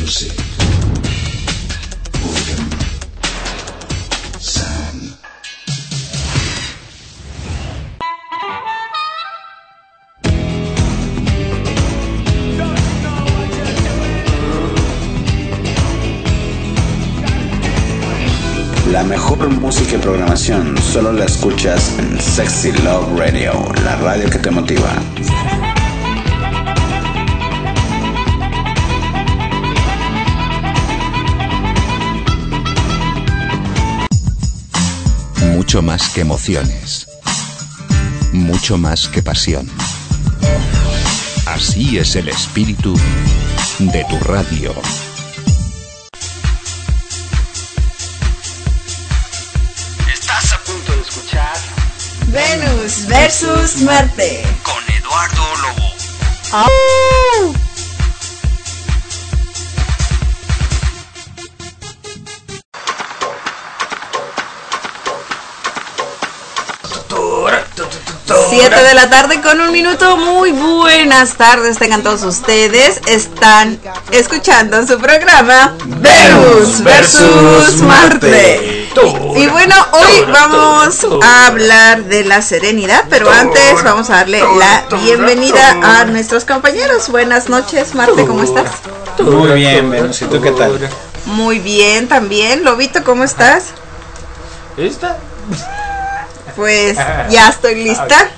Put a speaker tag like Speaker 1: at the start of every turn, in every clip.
Speaker 1: Joseph. Odin. Sam.
Speaker 2: La mejor música y programación solo la escuchas en Sexy Love Radio, la radio que te motiva.
Speaker 3: Mucho más que emociones, mucho más que pasión. Así es el espíritu de tu radio.
Speaker 4: Estás a punto de escuchar
Speaker 5: Venus versus Marte
Speaker 4: con Eduardo Lobo.
Speaker 5: ¡Oh! Siete de la tarde con 1 minuto. Muy buenas tardes tengan todos ustedes. Están escuchando su programa Venus versus Marte. Y bueno, hoy vamos a hablar de la serenidad, pero antes vamos a darle la bienvenida a nuestros compañeros. Buenas noches, Marte, ¿cómo estás?
Speaker 6: Muy bien, Venus, ¿y tú qué tal?
Speaker 5: Muy bien también. Lobito, ¿cómo estás?
Speaker 6: ¿Lista?
Speaker 5: Pues ya estoy lista.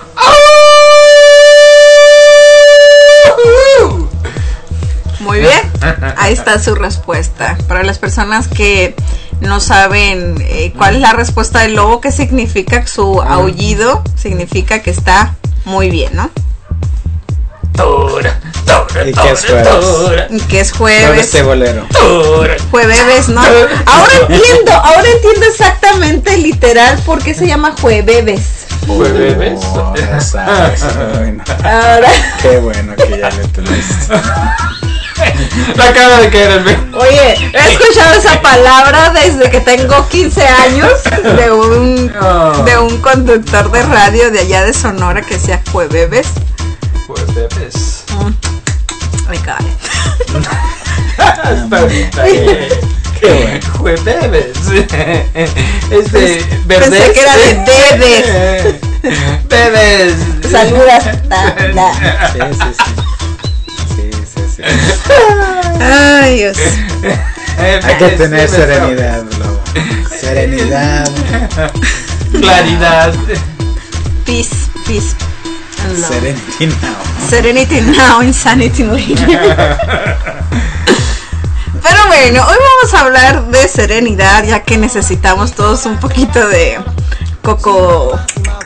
Speaker 5: Muy bien, ahí está su respuesta. Para las personas que no saben cuál es la respuesta del lobo, ¿qué significa su aullido? Significa que está muy bien, ¿no?
Speaker 6: ¿Y qué es jueves?
Speaker 5: ¿Y qué es jueves?
Speaker 6: ¿Dónde este bolero?
Speaker 5: Jueves, ¿no? Ahora entiendo exactamente, literal, por qué se llama jueves.
Speaker 6: ¿Jueves?
Speaker 2: Ya sabes, bueno.
Speaker 5: Ahora.
Speaker 2: Qué bueno que ya lo entendiste.
Speaker 6: La cara de caer el
Speaker 5: Oye, he escuchado esa palabra desde que tengo 15 años de un conductor de radio de allá de Sonora que decía jueves.
Speaker 6: Jueves.
Speaker 5: Ay, caray.
Speaker 6: Está bien. Qué bueno. Jueves.
Speaker 5: Pensé que era de bebes.
Speaker 6: Bebes.
Speaker 5: Saludas.
Speaker 2: Sí.
Speaker 5: Ay, Dios.
Speaker 2: Hay que tener serenidad, Lobo. Serenidad.
Speaker 6: Claridad.
Speaker 5: Peace. And love.
Speaker 2: Serenity now.
Speaker 5: Serenity now, insanity later. Pero bueno, hoy vamos a hablar de serenidad, ya que necesitamos todos un poquito de coco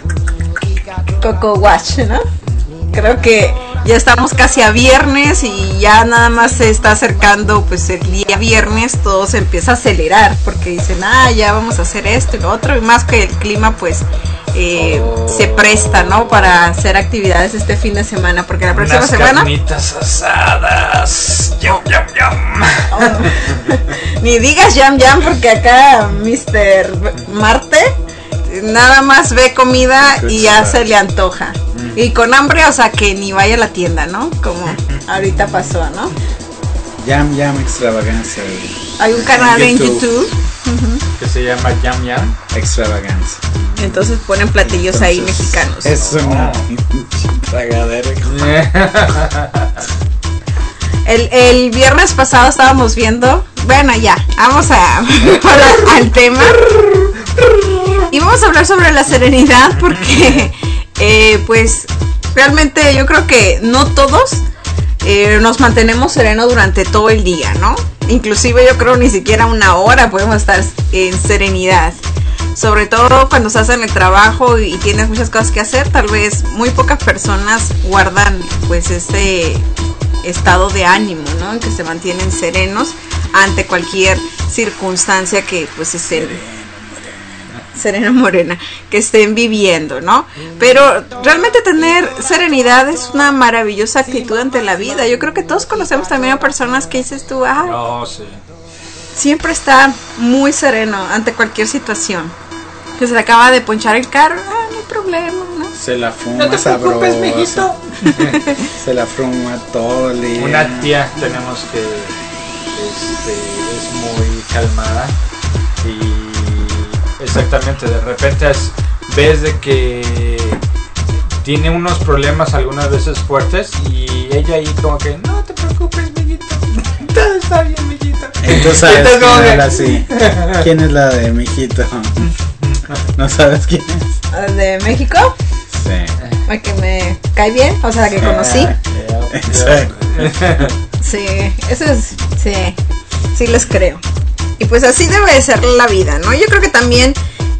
Speaker 5: wash, ¿no? Creo que ya estamos casi a viernes y ya nada más se está acercando pues el día viernes, todo se empieza a acelerar porque dicen, ya vamos a hacer esto y lo otro, y más que el clima pues se presta, ¿no? Para hacer actividades este fin de semana, porque la próxima semana
Speaker 6: carnitas asadas. Yum.
Speaker 5: Ni digas yam porque acá Mr. Marte nada más ve comida y ya se le antoja. Y con hambre, o sea que ni vaya a la tienda, ¿no? Como ahorita pasó, ¿no?
Speaker 2: Yam Extravaganza.
Speaker 5: Hay un canal en YouTube
Speaker 6: Que se llama Yam
Speaker 2: Extravaganza.
Speaker 5: Entonces ponen platillos ahí mexicanos.
Speaker 2: Es una tragadera.
Speaker 5: El viernes pasado estábamos viendo. Bueno, ya, vamos al tema. Y vamos a hablar sobre la serenidad porque pues realmente yo creo que no todos nos mantenemos serenos durante todo el día, ¿no? Inclusive yo creo ni siquiera 1 hora podemos estar en serenidad. Sobre todo cuando estás en el trabajo y tienes muchas cosas que hacer, tal vez muy pocas personas guardan pues ese estado de ánimo, ¿no? En que se mantienen serenos ante cualquier circunstancia que pues estén morena que estén viviendo, ¿no? Pero realmente tener serenidad es una maravillosa actitud ante la vida. Yo creo que todos conocemos también a personas que dices tú,
Speaker 6: sí.
Speaker 5: Siempre está muy sereno ante cualquier situación. Que se le acaba de ponchar el carro, no hay problema, ¿no?
Speaker 2: Se la fuma,
Speaker 6: no te preocupes, mijito.
Speaker 2: Se la fuma todo el día.
Speaker 6: Una tía tenemos es muy calmada y exactamente de repente ves de que tiene unos problemas algunas veces fuertes y ella ahí como que no te preocupes, mijito, todo está bien, mijito.
Speaker 1: Entonces sabes quién era así. ¿Quién es la de mijito? ¿No sabes quién es?
Speaker 5: ¿De México?
Speaker 1: Sí.
Speaker 5: ¿A que me cae bien? O sea, que conocí.
Speaker 1: Exacto.
Speaker 5: Sí, eso es, sí les creo. Y pues así debe de ser la vida, ¿no? Yo creo que también,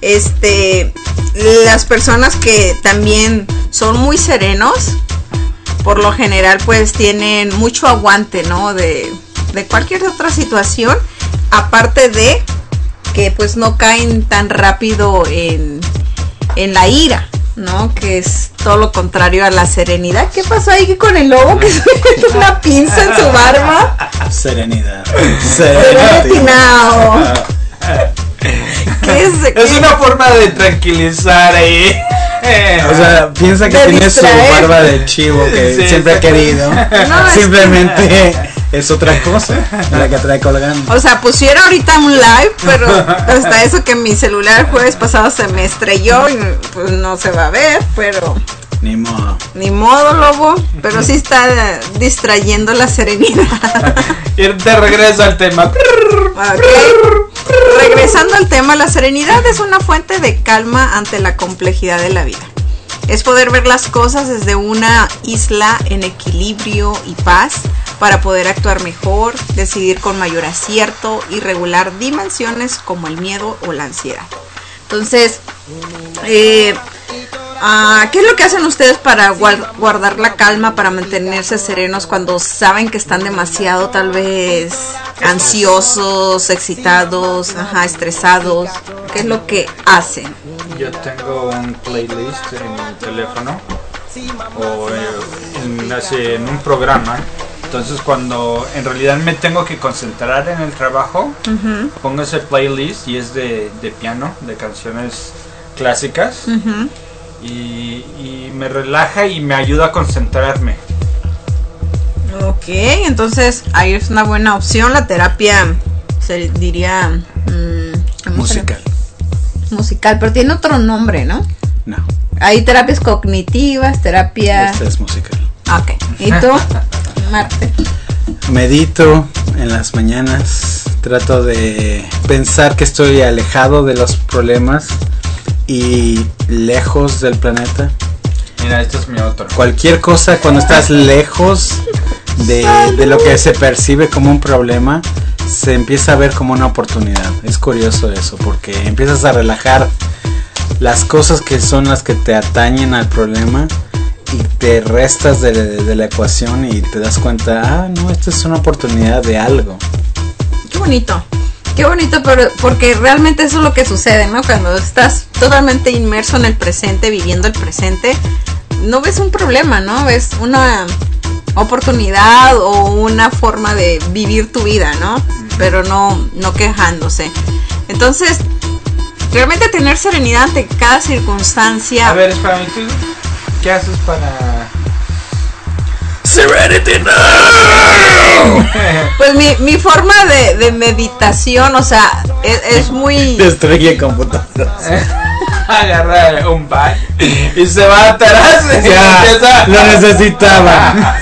Speaker 5: las personas que también son muy serenos, por lo general pues tienen mucho aguante, ¿no? De cualquier otra situación, aparte de que pues no caen tan rápido en la ira, ¿no? Que es todo lo contrario a la serenidad. ¿Qué pasó ahí con el lobo que se metió una pinza en su barba?
Speaker 1: Serenidad.
Speaker 5: Serenidad. ¿Qué
Speaker 6: Es una forma de tranquilizar ahí.
Speaker 1: O sea, piensa que
Speaker 5: De
Speaker 1: tiene
Speaker 5: distraer.
Speaker 1: su barba de chivo que
Speaker 6: Sí,
Speaker 1: siempre ha
Speaker 6: sí.
Speaker 1: querido.
Speaker 5: No, es
Speaker 1: Simplemente es otra cosa la que trae colgando.
Speaker 5: O sea, pusieron ahorita un live, pero hasta eso que mi celular el jueves pasado se me estrelló y pues no se va a ver, pero
Speaker 1: Ni modo.
Speaker 5: ni modo, lobo, pero sí está distrayendo la serenidad.
Speaker 6: Y de regreso al tema.
Speaker 5: Ok. Regresando al tema, la serenidad es una fuente de calma ante la complejidad de la vida. Es poder ver las cosas desde una isla en equilibrio y paz para poder actuar mejor, decidir con mayor acierto y regular dimensiones como el miedo o la ansiedad. Entonces, ¿qué es lo que hacen ustedes para guardar la calma, para mantenerse serenos cuando saben que están demasiado tal vez ansiosos, excitados, estresados? ¿Qué es lo que hacen?
Speaker 6: Yo tengo un playlist en mi teléfono o en un programa. Entonces cuando en realidad me tengo que concentrar en el trabajo, pongo ese playlist y es de piano, de canciones clásicas. Y me relaja y me ayuda a concentrarme.
Speaker 5: Ok, entonces ahí es una buena opción. La terapia se diría musical, pero tiene otro nombre, ¿no?
Speaker 1: No,
Speaker 5: Hay terapias cognitivas, terapias...
Speaker 1: esta es musical.
Speaker 5: Ok, ¿y tú, Marte?
Speaker 1: Medito en las mañanas, trato de pensar que estoy alejado de los problemas y lejos del planeta.
Speaker 6: Mira, este es mi otro.
Speaker 1: Cualquier cosa, cuando estás lejos de lo que se percibe como un problema, se empieza a ver como una oportunidad. Es curioso eso, porque empiezas a relajar las cosas que son las que te atañen al problema y te restas de la ecuación y te das cuenta, no, esto es una oportunidad de algo.
Speaker 5: Qué bonito, pero porque realmente eso es lo que sucede, ¿no? Cuando estás totalmente inmerso en el presente, viviendo el presente, no ves un problema, ¿no? Ves una oportunidad o una forma de vivir tu vida, ¿no? Pero no quejándose. Entonces, realmente tener serenidad ante cada circunstancia.
Speaker 6: A ver, espérame, ¿tú qué haces para...?
Speaker 1: Serenity now.
Speaker 5: Pues mi forma de meditación, o sea, es muy...
Speaker 1: Destruye computadoras.
Speaker 6: Agarra un bag y se va atrás y empieza...
Speaker 1: Lo necesitaba.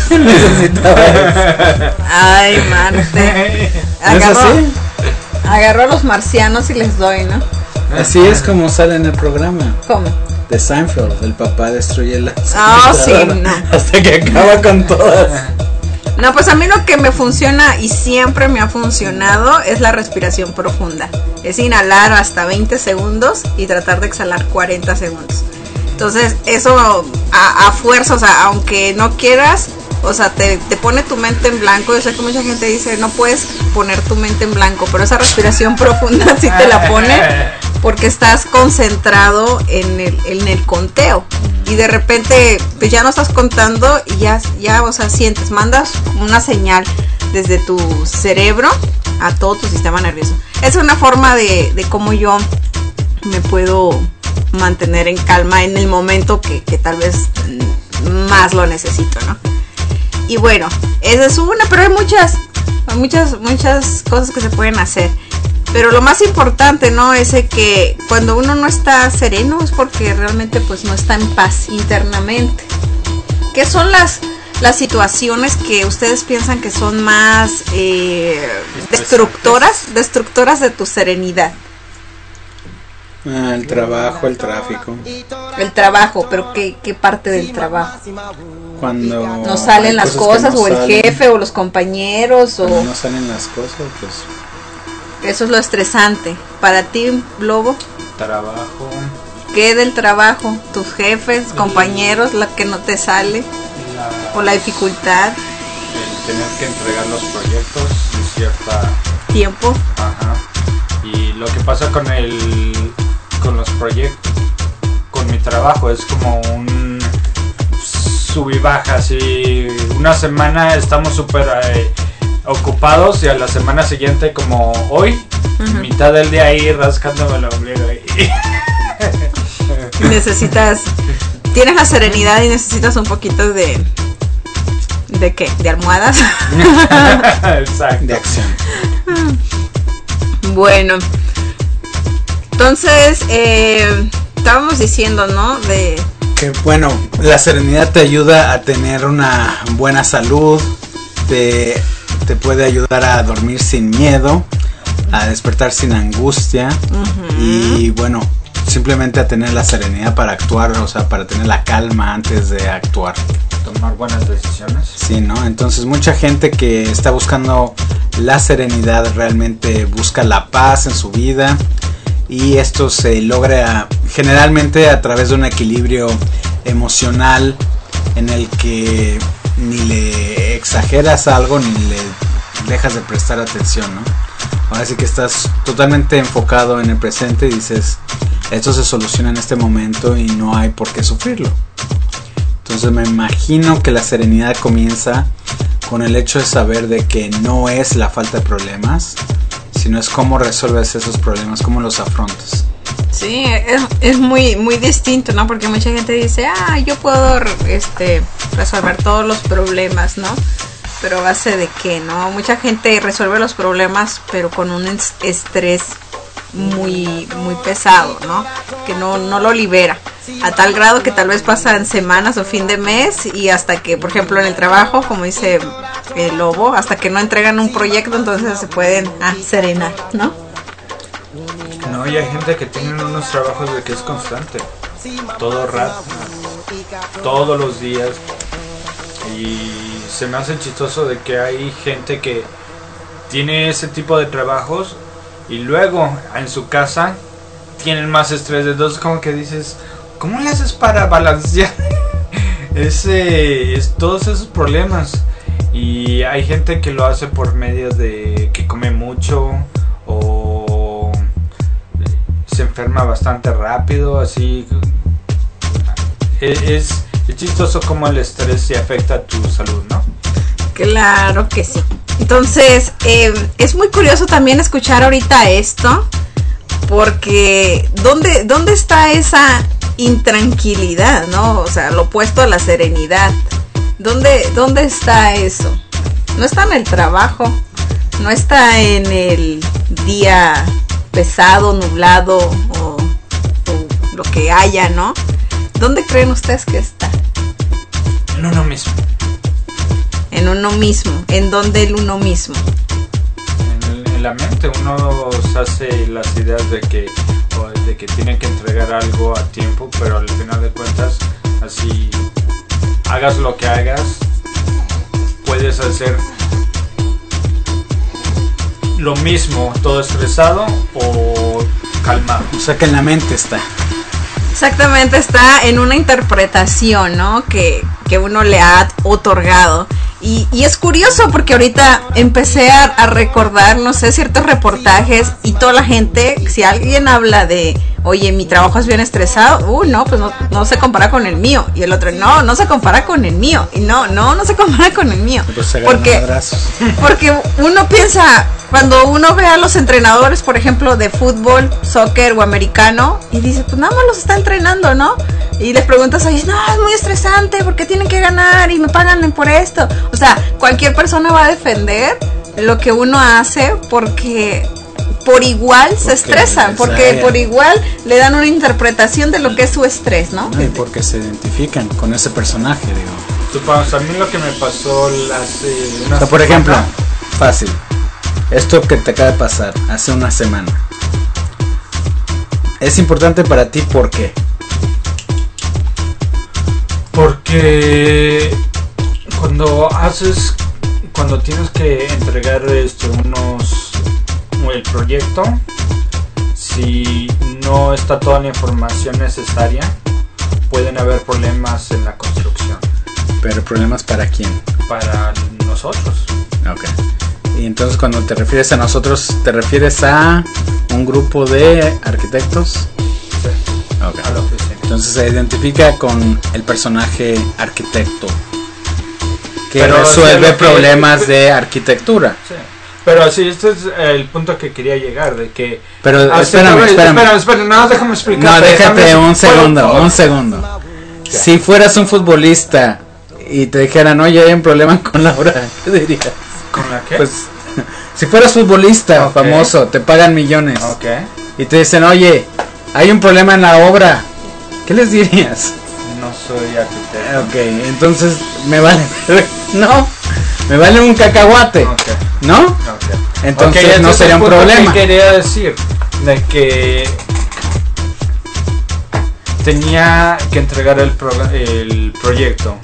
Speaker 1: Necesitaba.
Speaker 5: Ay, Marte.
Speaker 1: ¿No es así?
Speaker 5: Agarró a los marcianos y les doy, ¿no?
Speaker 1: Así es como sale en el programa
Speaker 5: ¿Cómo?
Speaker 1: de Seinfeld. El papá destruye las
Speaker 5: Sí, no.
Speaker 1: hasta que acaba con todas.
Speaker 5: No, pues a mí lo que me funciona y siempre me ha funcionado es la respiración profunda. Es inhalar hasta 20 segundos y tratar de exhalar 40 segundos. Entonces, eso a fuerza, o sea, aunque no quieras, o sea, te pone tu mente en blanco. Yo sé que mucha gente dice, no puedes poner tu mente en blanco, pero esa respiración profunda sí te la pone, porque estás concentrado en el conteo. Y de repente, pues ya no estás contando y ya, o sea, sientes, mandas una señal desde tu cerebro a todo tu sistema nervioso. Es una forma de cómo yo me puedo mantener en calma en el momento que tal vez más lo necesito, ¿no? Y bueno, esa es una, pero hay muchas. Hay muchas cosas que se pueden hacer. Pero lo más importante, ¿no? Es que cuando uno no está sereno es porque realmente pues no está en paz internamente. ¿Qué son las situaciones que ustedes piensan que son más destructoras de tu serenidad?
Speaker 1: El trabajo, el tráfico.
Speaker 5: El trabajo, pero ¿qué parte del trabajo?
Speaker 1: Cuando
Speaker 5: no salen las cosas
Speaker 1: no
Speaker 5: o el
Speaker 1: salen,
Speaker 5: jefe o los compañeros o
Speaker 1: no salen las cosas, pues
Speaker 5: eso es lo estresante. Para ti, Lobo,
Speaker 6: Trabajo.
Speaker 5: ¿qué del trabajo? ¿Tus jefes, compañeros, la que no te sale? ¿O la dificultad?
Speaker 6: El tener que entregar los proyectos en cierta
Speaker 5: ¿Tiempo?
Speaker 6: Ajá. Y lo que pasa con los proyectos, con mi trabajo, es como un sub y baja. Así, una semana estamos súper ocupados y a la semana siguiente, como hoy, mitad del día ahí rascándome el ombligo.
Speaker 5: Tienes la serenidad y necesitas un poquito ¿de qué? ¿De almohadas?
Speaker 6: Exacto.
Speaker 1: de acción.
Speaker 5: Bueno, entonces estábamos diciendo, ¿no?
Speaker 1: Que bueno, la serenidad te ayuda a tener una buena salud, te puede ayudar a dormir sin miedo, a despertar sin angustia y bueno, simplemente a tener la serenidad para actuar, o sea, para tener la calma antes de actuar.
Speaker 6: Tomar buenas decisiones.
Speaker 1: Sí, ¿no? Entonces mucha gente que está buscando la serenidad realmente busca la paz en su vida y esto se logra generalmente a través de un equilibrio emocional en el que ni le exageras algo ni le dejas de prestar atención, ¿no? Ahora sí que estás totalmente enfocado en el presente y dices, esto se soluciona en este momento y no hay por qué sufrirlo. Entonces me imagino que la serenidad comienza con el hecho de saber de que no es la falta de problemas, sino es cómo resuelves esos problemas, cómo los afrontas.
Speaker 5: Sí, es muy distinto, ¿no? Porque mucha gente dice, yo puedo resolver todos los problemas, ¿no? Pero a base de qué, ¿no? Mucha gente resuelve los problemas, pero con un estrés muy pesado, ¿no? Que no lo libera. A tal grado que tal vez pasan semanas o fin de mes y hasta que, por ejemplo, en el trabajo, como dice el Lobo, hasta que no entregan un proyecto, entonces se pueden serenar, ¿no?
Speaker 6: No, y hay gente que tiene unos trabajos de que es constante, todo rato, todos los días, y se me hace chistoso de que hay gente que tiene ese tipo de trabajos y luego en su casa tienen más estrés. Entonces como que dices, ¿cómo le haces para balancear todos esos problemas? Y hay gente que lo hace por medio de que come mucho o se enferma bastante rápido, así. Es chistoso cómo el estrés se afecta a tu salud, ¿no?
Speaker 5: Claro que sí. Entonces, es muy curioso también escuchar ahorita esto, porque ¿dónde está esa intranquilidad, ¿no? O sea, lo opuesto a la serenidad. ¿Dónde está eso? No está en el trabajo, no está en el día pesado, nublado o lo que haya, ¿no? ¿Dónde creen ustedes que está?
Speaker 6: En uno mismo.
Speaker 5: En uno mismo. ¿En dónde el uno mismo?
Speaker 6: En la mente uno se hace las ideas de que tiene que entregar algo a tiempo, pero al final de cuentas, así hagas lo que hagas, puedes hacer lo mismo, todo estresado o calmado.
Speaker 1: O sea que en la mente está.
Speaker 5: Exactamente, está en una interpretación, ¿no? Que uno le ha otorgado. Y es curioso porque ahorita empecé a recordar, no sé, ciertos reportajes y toda la gente, si alguien habla de, oye, mi trabajo es bien estresado, no, pues no se compara con el mío. Y el otro, no se compara con el mío. Y no se compara con el mío.
Speaker 1: Pues se
Speaker 5: porque uno piensa, cuando uno ve a los entrenadores, por ejemplo, de fútbol, soccer o americano, y dice, pues nada más los está entrenando, ¿no? Y les preguntas a ellos, no, es muy estresante porque tienen que ganar y me pagan por esto. O sea, cualquier persona va a defender lo que uno hace porque por igual se estresan, porque por igual le dan una interpretación de lo que es su estrés, ¿no?
Speaker 1: Y porque se identifican con ese personaje, digo.
Speaker 6: Supongamos, a mí lo que me pasó
Speaker 1: o sea, por ejemplo, fácil, esto que te acaba de pasar hace una semana, ¿es importante para ti por qué?
Speaker 6: Porque cuando tienes que entregar el proyecto, si no está toda la información necesaria, pueden haber problemas en la construcción.
Speaker 1: ¿Pero problemas para quién?
Speaker 6: Para nosotros.
Speaker 1: Ok. Y entonces cuando te refieres a nosotros, ¿te refieres a un grupo de arquitectos?
Speaker 6: Sí.
Speaker 1: Ok.
Speaker 6: A la oficina.
Speaker 1: Entonces se identifica con el personaje arquitecto que
Speaker 6: Pero
Speaker 1: resuelve
Speaker 6: sí,
Speaker 1: problemas de arquitectura.
Speaker 6: Sí. Pero sí, este es el punto que quería llegar, de que...
Speaker 1: Pero espérame,
Speaker 6: no, déjame explicar.
Speaker 1: No, déjate un segundo.
Speaker 6: ¿Qué?
Speaker 1: Si fueras un futbolista y te dijeran, oye, hay un problema con la obra, ¿qué dirías?
Speaker 6: ¿Con la qué?
Speaker 1: Pues, si fueras futbolista
Speaker 6: Okay.
Speaker 1: famoso, te pagan millones,
Speaker 6: Ok.
Speaker 1: y te dicen, oye, hay un problema en la obra, ¿qué les dirías?
Speaker 6: No soy arquitecto.
Speaker 1: Ok, entonces me vale, no, me vale un cacahuate,
Speaker 6: Ok.
Speaker 1: ¿no?
Speaker 6: Ok.
Speaker 1: Entonces
Speaker 6: Ok,
Speaker 1: no
Speaker 6: ese
Speaker 1: sería
Speaker 6: es el
Speaker 1: un
Speaker 6: punto
Speaker 1: problema.
Speaker 6: que quería decir, de que tenía que entregar el proyecto.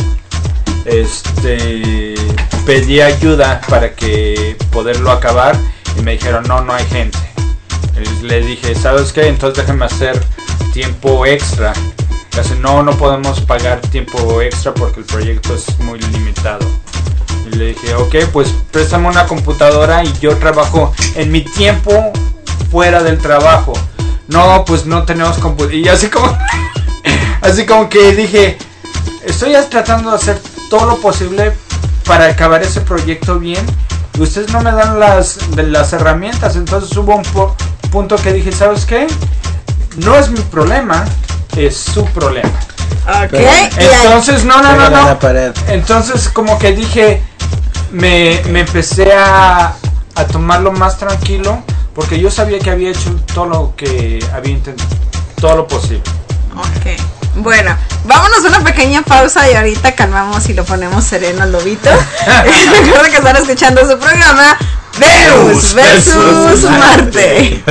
Speaker 6: Pedí ayuda para que poderlo acabar y me dijeron no hay gente. Le dije, ¿sabes qué? Entonces déjame hacer tiempo extra. Casi no podemos pagar tiempo extra porque el proyecto es muy limitado. Y le dije, ok, pues préstame una computadora y yo trabajo en mi tiempo fuera del trabajo. No, pues no tenemos computadora. Y así como que dije, estoy tratando de hacer todo lo posible para acabar ese proyecto bien y ustedes no me dan las herramientas. Entonces hubo un punto que dije, ¿sabes qué? No es mi problema, es su problema.
Speaker 5: Ok.
Speaker 6: Entonces, no.
Speaker 1: Pégale a la pared.
Speaker 6: Entonces como que dije, me empecé a tomarlo más tranquilo porque yo sabía que había hecho todo lo que había intentado, todo lo posible.
Speaker 5: Ok. Bueno, vámonos a una pequeña pausa y ahorita calmamos y lo ponemos sereno al lobito. Recuerda que están escuchando su programa Venus versus Marte.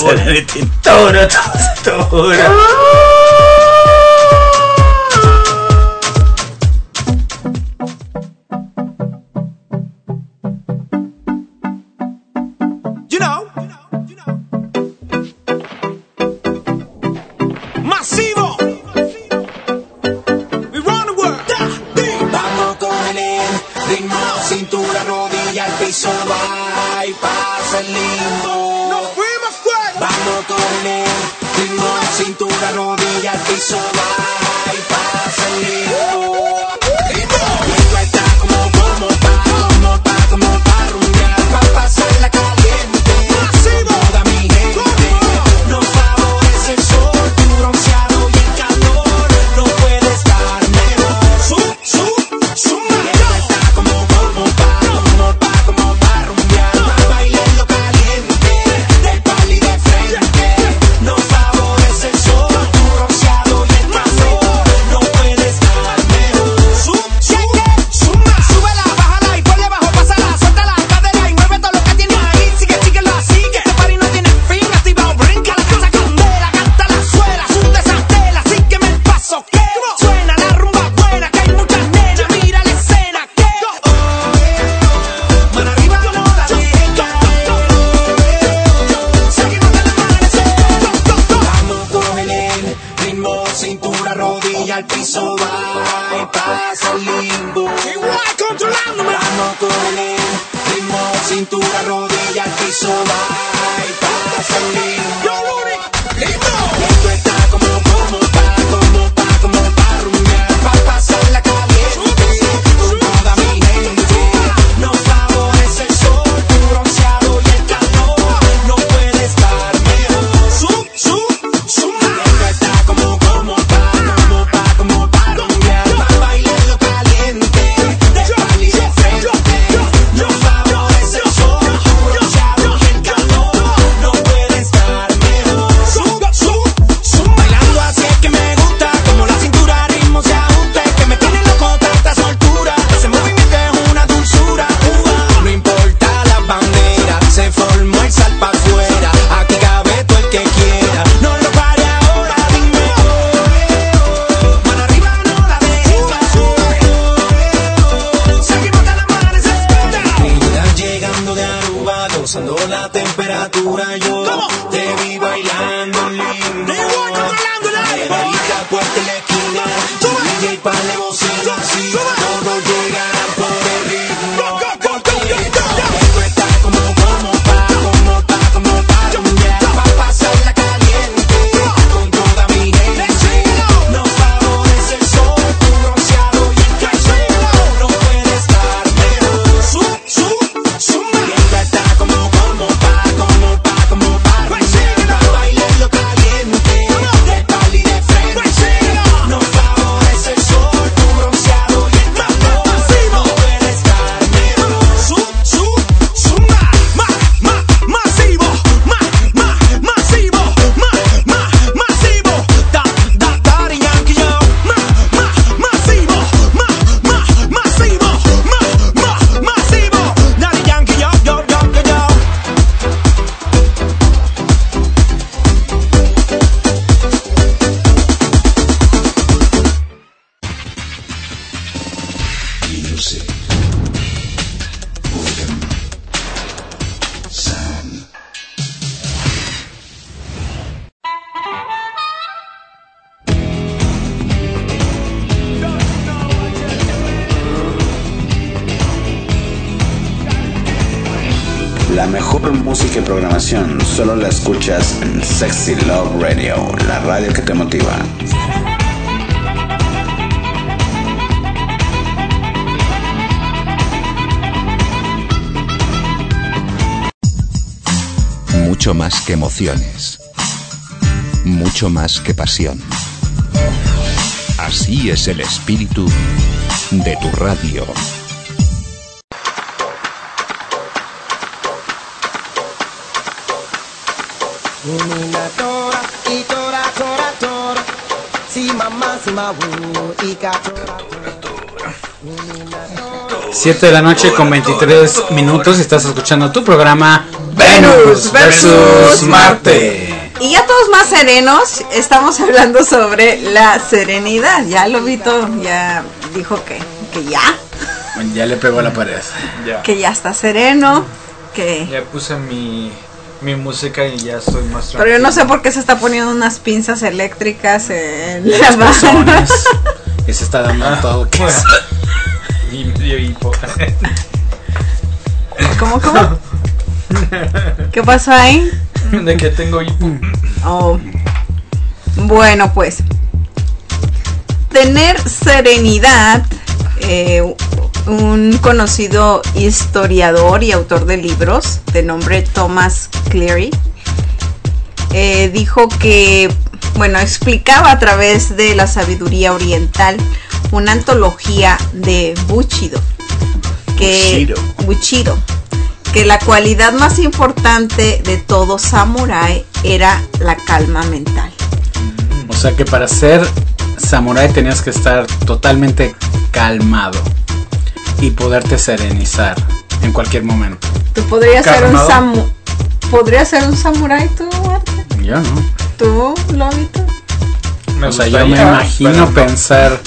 Speaker 7: Masivo. We run the world. Vamos con el ritmo, cintura, rodilla, al piso, va y pasa el limbo. Nos fuimos fuera. Vamos con el ritmo, cintura, rodilla, al piso, va y pasa el limbo. Esto está como pa' rumbear, pa' pasarla caliente. Toda mi gente nos favorece el sol, tu bronceado y el calor no puede estar mejor. Esto está como pa' rumbear, pa' bailando caliente, del pali de frente. Nos favorece el sol, tu bronceado y el calor no puede estar mejor. pasando la temperatura, yo te vi bailando lindo. Margarita, puerta en la esquina, DJ pa' la bocina, así todos llegan por el ritmo. Esto está como pa' rumbear, pa' pasarla caliente con toda mi gente. Nos favorece el sol, tu bronceado y el café. No puede estar mejor. Esto está como pa' bailarlo caliente, de pal y de frente. Nos favorece el sol, tu bronceado y el café. No puede estar mejor. Masivo, Daddy Yankee, yo. Masivo, Daddy Yankee, yo.
Speaker 3: Music. Rhythm. Sound.
Speaker 2: La mejor música y programación solo la escuchas en Sexy Love Radio, la radio que te motiva.
Speaker 3: Mucho más que emociones. Mucho más que pasión. Así es el espíritu de tu radio.
Speaker 1: Siete de la noche con 23 minutos. Estás escuchando tu programa Venus versus Marte.
Speaker 5: Y ya todos más serenos, estamos hablando sobre la serenidad. Ya lo vi todo, ya dijo que ya,
Speaker 1: Ya le pegó a la pared.
Speaker 6: Ya.
Speaker 5: que ya está sereno, que...
Speaker 6: Ya puse mi música y ya estoy más tranquilo.
Speaker 5: Pero yo no sé por qué se está poniendo unas pinzas eléctricas en la
Speaker 1: Las
Speaker 5: mano.
Speaker 1: personas. Y se está dando todo.
Speaker 6: Bueno. Y
Speaker 5: ¿Cómo? ¿Qué pasó ahí?
Speaker 6: de que tengo hipo.
Speaker 5: Oh. Bueno, pues tener serenidad, un conocido historiador y autor de libros de nombre Thomas Cleary dijo que, bueno, explicaba a través de la sabiduría oriental una antología de Bushido, que la cualidad más importante de todo samurái era la calma mental.
Speaker 1: O sea que para ser samurái tenías que estar totalmente calmado y poderte serenizar en cualquier momento.
Speaker 5: ¿Tú podrías
Speaker 6: Calmado.
Speaker 5: ser un samurái tú, Marte?
Speaker 1: Yo no.
Speaker 5: ¿Tú, Lobito?
Speaker 6: Me
Speaker 1: O sea,
Speaker 6: gustaría,
Speaker 1: yo me imagino
Speaker 6: pero no.
Speaker 1: pensar,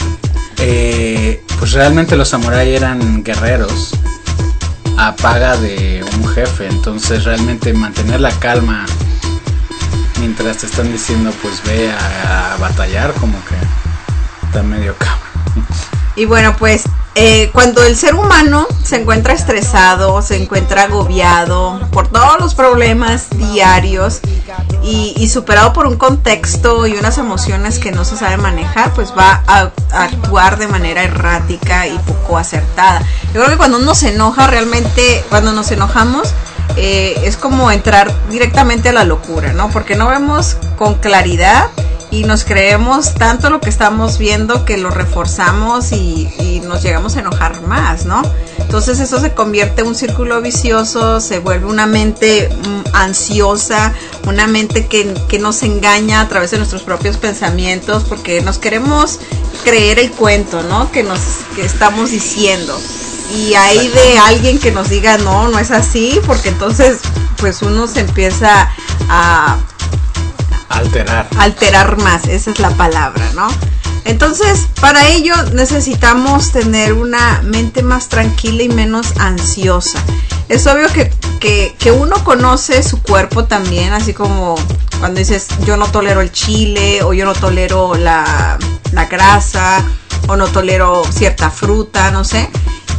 Speaker 1: pues realmente los samuráis eran guerreros a paga de un jefe, entonces realmente mantener la calma mientras te están diciendo pues ve a batallar, como que está medio cabrón.
Speaker 5: Y bueno, pues cuando el ser humano se encuentra estresado, se encuentra agobiado por todos los problemas diarios y superado por un contexto y unas emociones que no se sabe manejar, pues va a actuar de manera errática y poco acertada. Yo creo que cuando uno se enoja, realmente, cuando nos enojamos, es como entrar directamente a la locura, ¿no? Porque no vemos con claridad y nos creemos tanto lo que estamos viendo que lo reforzamos y nos llegamos a enojar más, ¿no? Entonces eso se convierte en un círculo vicioso, se vuelve una mente ansiosa, una mente que nos engaña a través de nuestros propios pensamientos, porque nos queremos creer el cuento, ¿no? Que estamos diciendo. Y hay de alguien que nos diga no es así, porque entonces pues uno se empieza a alterar más, esa es la palabra, ¿no? Entonces, para ello necesitamos tener una mente más tranquila y menos ansiosa. es obvio que uno conoce su cuerpo también, así como cuando dices yo no tolero el chile, o yo no tolero la grasa, o no tolero cierta fruta, no sé,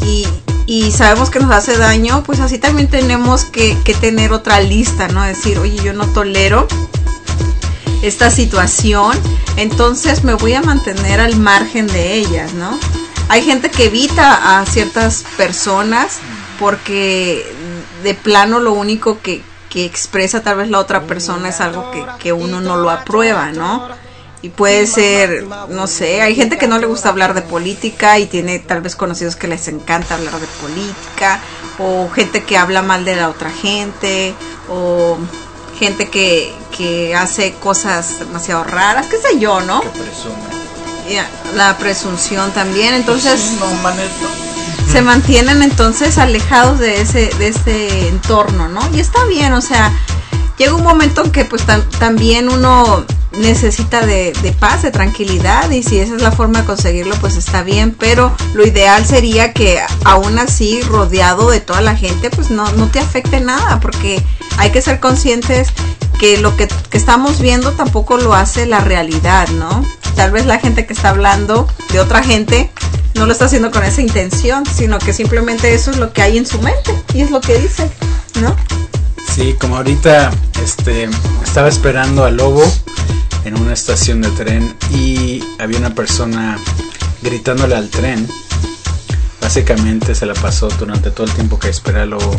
Speaker 5: y sabemos que nos hace daño, pues así también tenemos que tener otra lista, ¿no? Decir, oye, yo no tolero esta situación, entonces me voy a mantener al margen de ellas, ¿no? Hay gente que evita a ciertas personas porque de plano lo único que expresa tal vez la otra persona es algo que uno no lo aprueba, ¿no? Y puede ser, no sé, hay gente que no le gusta hablar de política y tiene tal vez conocidos que les encanta hablar de política, o gente que habla mal de la otra gente, o gente que hace cosas demasiado raras, qué sé yo, ¿no?
Speaker 6: Que presume.
Speaker 5: La presunción también, entonces se mantienen entonces alejados de ese entorno, ¿no? Y está bien, o sea, llega un momento en que pues también uno necesita de paz, de tranquilidad, y si esa es la forma de conseguirlo, pues está bien, pero lo ideal sería que aún así, rodeado de toda la gente, pues no te afecte nada, porque hay que ser conscientes que lo que estamos viendo tampoco lo hace la realidad, ¿no? Tal vez la gente que está hablando de otra gente no lo está haciendo con esa intención, sino que simplemente eso es lo que hay en su mente y es lo que dice, ¿no?
Speaker 1: Sí, como ahorita estaba esperando a Lobo en una estación de tren y había una persona gritándole al tren. Básicamente se la pasó durante todo el tiempo que esperé a Lobo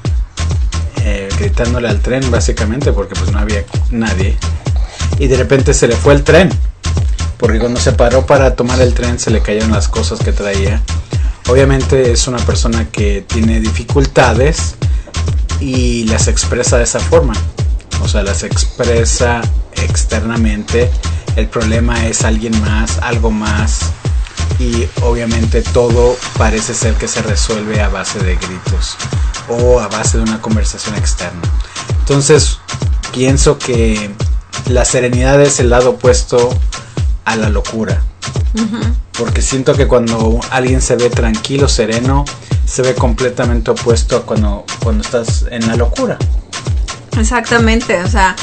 Speaker 1: gritándole al tren, básicamente porque pues no había nadie, y de repente se le fue el tren porque cuando se paró para tomar el tren se le cayeron las cosas que traía. Obviamente es una persona que tiene dificultades y las expresa de esa forma, o sea, las expresa externamente. El problema es alguien más, algo más, y obviamente todo parece ser que se resuelve a base de gritos o a base de una conversación externa. Entonces pienso que la serenidad es el lado opuesto a la locura. Porque siento que cuando alguien se ve tranquilo, sereno, se ve completamente opuesto a cuando estás en la locura.
Speaker 5: Exactamente, o sea,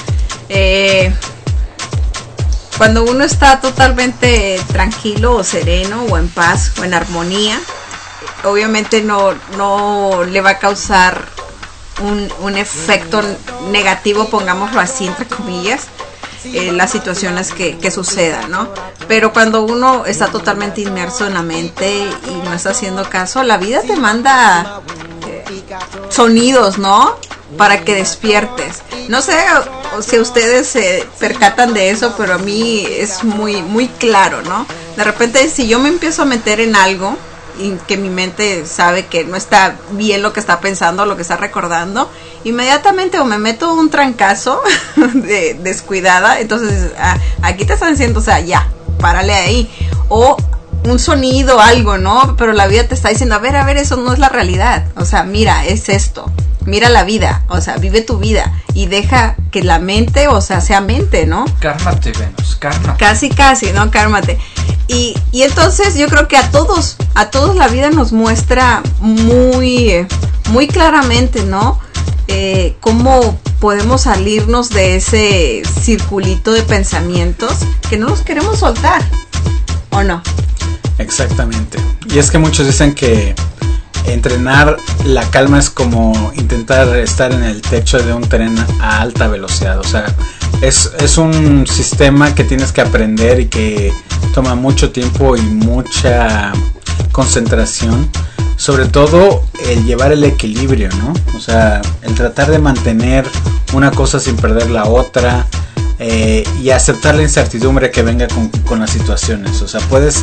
Speaker 5: cuando uno está totalmente tranquilo o sereno o en paz o en armonía, obviamente no le va a causar un efecto negativo, pongámoslo así, entre comillas, las situaciones que sucedan, ¿no? Pero cuando uno está totalmente inmerso en la mente y no está haciendo caso, la vida te manda sonidos, ¿no? Para que despiertes. No sé si ustedes se percatan de eso, pero a mí es muy, muy claro, ¿no? De repente, si yo me empiezo a meter en algo y que mi mente sabe que no está bien lo que está pensando, lo que está recordando, inmediatamente o me meto un trancazo de descuidada, entonces aquí te están diciendo, o sea, ya, párale ahí, o un sonido, algo, ¿no? Pero la vida te está diciendo, a ver, eso no es la realidad, o sea, mira, es esto, mira la vida, o sea, vive tu vida y deja que la mente, o sea, sea mente, ¿no?
Speaker 6: Cármate, Venus, cármate.
Speaker 5: Casi, ¿no? Cármate. Y entonces yo creo que a todos la vida nos muestra muy, muy claramente, ¿no? Cómo podemos salirnos de ese circulito de pensamientos que no los queremos soltar, ¿o no?
Speaker 1: Exactamente. Y es que muchos dicen que entrenar la calma es como intentar estar en el techo de un tren a alta velocidad. O sea, es un sistema que tienes que aprender y que toma mucho tiempo y mucha concentración. Sobre todo el llevar el equilibrio, ¿no? O sea, el tratar de mantener una cosa sin perder la otra, y aceptar la incertidumbre que venga con las situaciones. O sea, puedes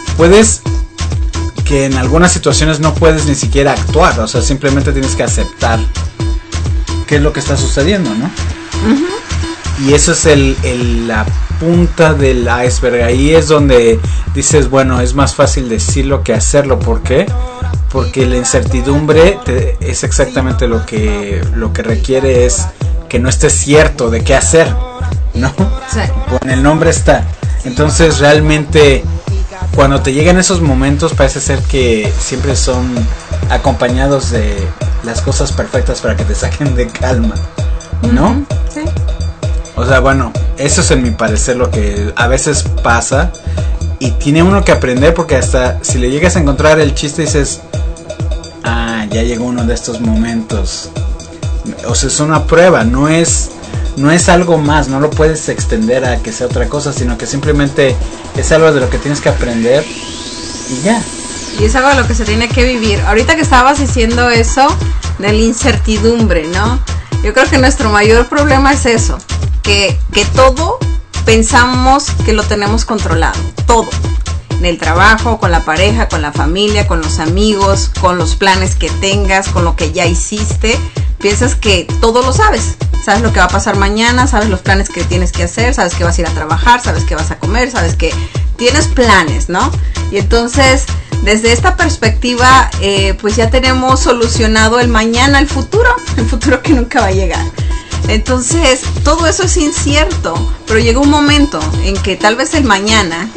Speaker 1: que en algunas situaciones no puedes ni siquiera actuar, o sea, simplemente tienes que aceptar qué es lo que está sucediendo, ¿no? Y eso es la punta del iceberg. Ahí es donde dices, bueno, es más fácil decirlo que hacerlo. ¿Por qué? Porque la incertidumbre es exactamente lo que requiere, es que no estés cierto de qué hacer, ¿no? Sí. Con el nombre está. Entonces realmente cuando te llegan esos momentos parece ser que siempre son acompañados de las cosas perfectas para que te saquen de calma, ¿no?
Speaker 5: Sí.
Speaker 1: O sea, bueno, eso es en mi parecer lo que a veces pasa y tiene uno que aprender, porque hasta si le llegas a encontrar el chiste dices, ya llegó uno de estos momentos. O sea, es una prueba, no es algo más, no lo puedes extender a que sea otra cosa, sino que simplemente es algo de lo que tienes que aprender y ya.
Speaker 5: Y es algo de lo que se tiene que vivir. Ahorita que estabas diciendo eso de la incertidumbre, ¿no? Yo creo que nuestro mayor problema es eso, que todo pensamos que lo tenemos controlado, todo. En el trabajo, con la pareja, con la familia, con los amigos, con los planes que tengas, con lo que ya hiciste. Piensas que todo lo sabes. Sabes lo que va a pasar mañana, sabes los planes que tienes que hacer, sabes que vas a ir a trabajar, sabes que vas a comer, sabes que tienes planes, ¿no? Y entonces, desde esta perspectiva, pues ya tenemos solucionado el mañana, el futuro que nunca va a llegar. Entonces, todo eso es incierto, pero llega un momento en que tal vez el mañana,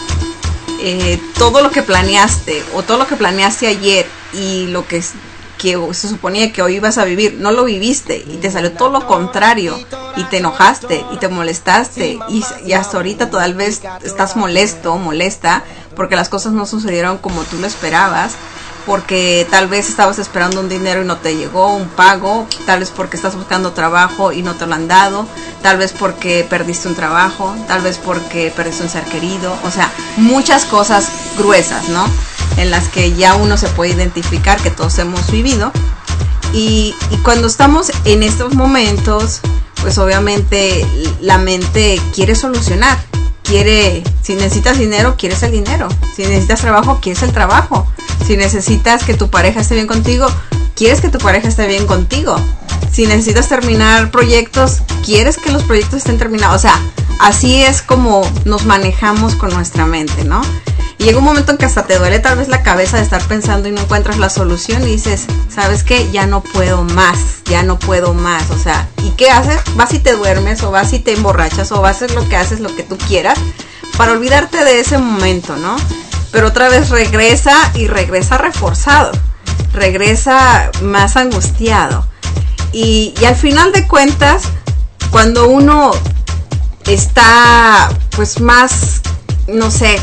Speaker 5: todo lo que planeaste o todo lo que planeaste ayer y lo que se suponía que hoy ibas a vivir, no lo viviste y te salió todo lo contrario y te enojaste y te molestaste y hasta ahorita tal vez estás molesta porque las cosas no sucedieron como tú lo esperabas, porque tal vez estabas esperando un dinero y no te llegó, un pago, tal vez porque estás buscando trabajo y no te lo han dado, tal vez porque perdiste un trabajo, tal vez porque perdiste un ser querido, o sea, muchas cosas gruesas, ¿no? En las que ya uno se puede identificar que todos hemos vivido. Y cuando estamos en estos momentos, pues obviamente la mente quiere solucionar. Si necesitas dinero, quieres el dinero. Si necesitas trabajo, quieres el trabajo. Si necesitas que tu pareja esté bien contigo, quieres que tu pareja esté bien contigo. Si necesitas terminar proyectos, quieres que los proyectos estén terminados. O sea, así es como nos manejamos con nuestra mente, ¿no? Y llega un momento en que hasta te duele tal vez la cabeza de estar pensando y no encuentras la solución y dices, ¿sabes qué? Ya no puedo más. O sea, ¿y qué haces? Vas y te duermes, o vas y te emborrachas, o vas a hacer lo que tú quieras para olvidarte de ese momento, ¿no? Pero otra vez regresa reforzado, regresa más angustiado. Y al final de cuentas, cuando uno está pues más, no sé,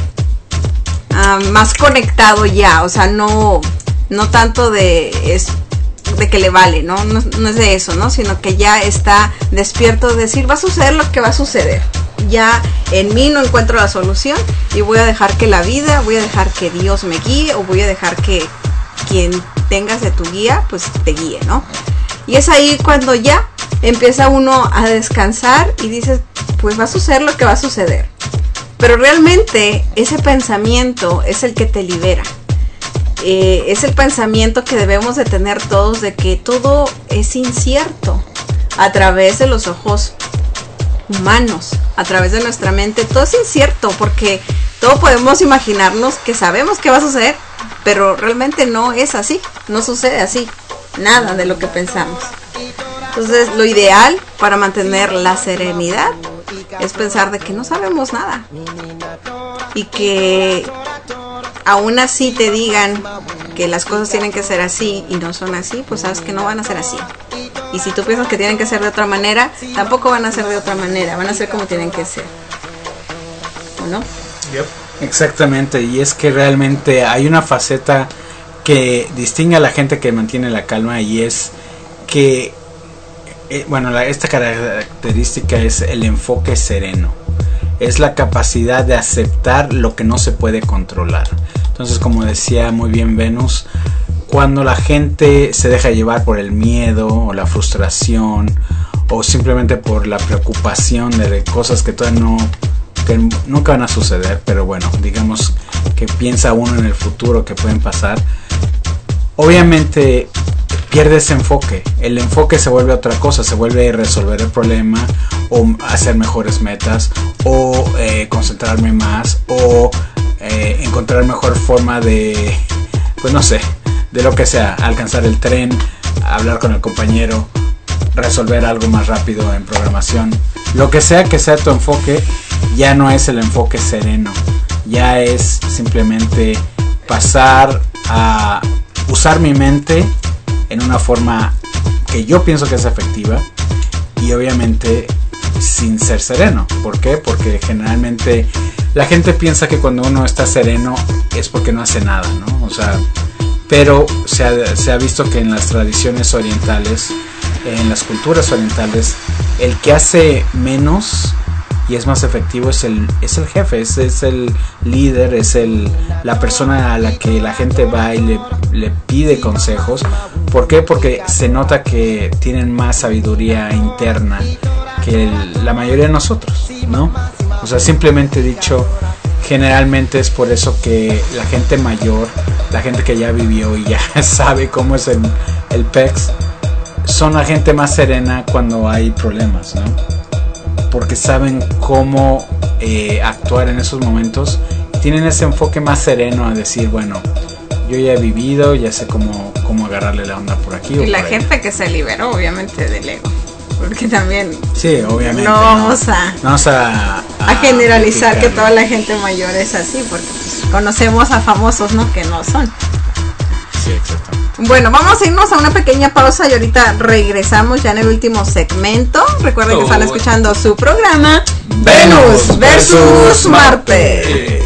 Speaker 5: más conectado ya, o sea, no tanto de que le vale, ¿no? No es de eso, ¿no? Sino que ya está despierto de decir, va a suceder lo que va a suceder. Ya en mí no encuentro la solución y voy a dejar que la vida, voy a dejar que Dios me guíe, o voy a dejar que quien tengas de tu guía, pues te guíe, ¿no? Y es ahí cuando ya empieza uno a descansar y dices, pues va a suceder lo que va a suceder. Pero realmente ese pensamiento es el que te libera. Es el pensamiento que debemos de tener todos, de que todo es incierto a través de los ojos humanos, a través de nuestra mente. Todo es incierto porque todo podemos imaginarnos que sabemos que va a suceder, pero realmente no es así, no sucede así, nada de lo que pensamos. Entonces, lo ideal para mantener la serenidad es pensar de que no sabemos nada y que aún así te digan que las cosas tienen que ser así y no son así, pues sabes que no van a ser así. Y si tú piensas que tienen que ser de otra manera, tampoco van a ser de otra manera, van a ser como tienen que ser, ¿o no?
Speaker 1: Yep. Exactamente, y es que realmente hay una faceta que distingue a la gente que mantiene la calma, y es que esta característica es el enfoque sereno. Es la capacidad de aceptar lo que no se puede controlar. Entonces, como decía muy bien Venus, cuando la gente se deja llevar por el miedo o la frustración o simplemente por la preocupación de cosas que todavía que nunca van a suceder, pero bueno, digamos que piensa uno en el futuro que pueden pasar, obviamente pierde ese enfoque. El enfoque se vuelve otra cosa, se vuelve resolver el problema o hacer mejores metas o concentrarme más o encontrar mejor forma de, pues no sé, de lo que sea, alcanzar el tren, hablar con el compañero, resolver algo más rápido en programación. Lo que sea tu enfoque, ya no es el enfoque sereno, ya es simplemente pasar a usar mi mente en una forma que yo pienso que es efectiva, y obviamente sin ser sereno. ¿Por qué? Porque generalmente la gente piensa que cuando uno está sereno es porque no hace nada, ¿no? O sea, pero se ha visto que en las tradiciones orientales, en las culturas orientales, el que hace menos y es más efectivo es el jefe, es el líder, es la persona a la que la gente va y le pide consejos. ¿Por qué? Porque se nota que tienen más sabiduría interna que la mayoría de nosotros, ¿no? O sea, simplemente dicho, generalmente es por eso que la gente mayor, la gente que ya vivió y ya sabe cómo es el PEX, son la gente más serena cuando hay problemas, ¿no? Porque saben cómo actuar en esos momentos, tienen ese enfoque más sereno a decir, bueno, yo ya he vivido, ya sé cómo agarrarle la onda por aquí.
Speaker 5: Y la gente que se liberó, obviamente, del ego. Porque también...
Speaker 1: Sí, obviamente.
Speaker 5: No vamos a generalizar
Speaker 1: criticar,
Speaker 5: que toda la gente mayor es así, porque pues, conocemos a famosos, ¿no? Que no son.
Speaker 1: Sí, exacto.
Speaker 5: Bueno, vamos a irnos a una pequeña pausa y ahorita regresamos ya en el último segmento. Recuerden que están escuchando su programa Venus versus Marte.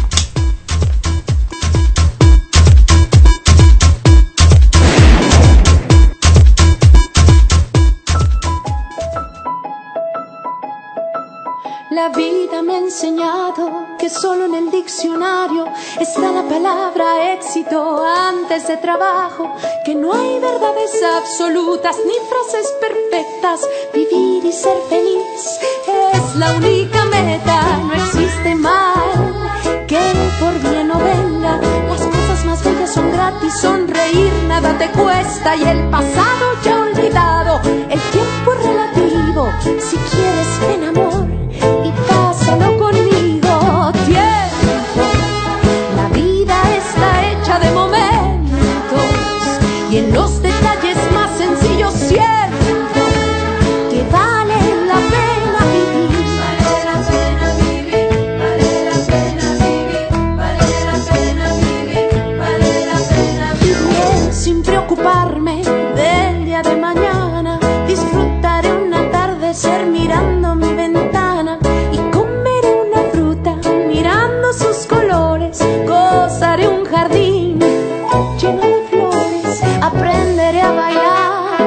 Speaker 8: La vida me ha enseñado que solo en el diccionario está la palabra éxito antes de trabajo, que no hay verdades absolutas ni frases perfectas, vivir y ser feliz es la única meta, no existe mal que por bien no venga, las cosas más bellas son gratis, sonreír nada te cuesta y el pasado ya olvidado, el tiempo es relativo, si quieres ven amor y pásalo conmigo, tiempo. La vida está hecha de momentos y en los detalles más sencillos siento que vale la pena vivir. Vale la pena vivir, vale la pena vivir, vale la pena vivir, vale la pena vivir. Sin preocuparme del día de mañana, disfrutaré un atardecer mirando mi ventana y comeré una fruta mirando sus colores, gozaré un jardín lleno de flores, aprenderé a bailar